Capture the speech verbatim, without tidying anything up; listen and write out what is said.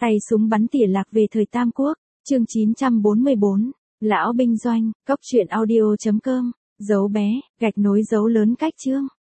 Tay súng bắn tỉa lạc về thời Tam Quốc, chương chín trăm bốn mươi bốn, Lão binh doanh, cốc truyện audio chấm com, dấu bé, gạch nối dấu lớn cách chương.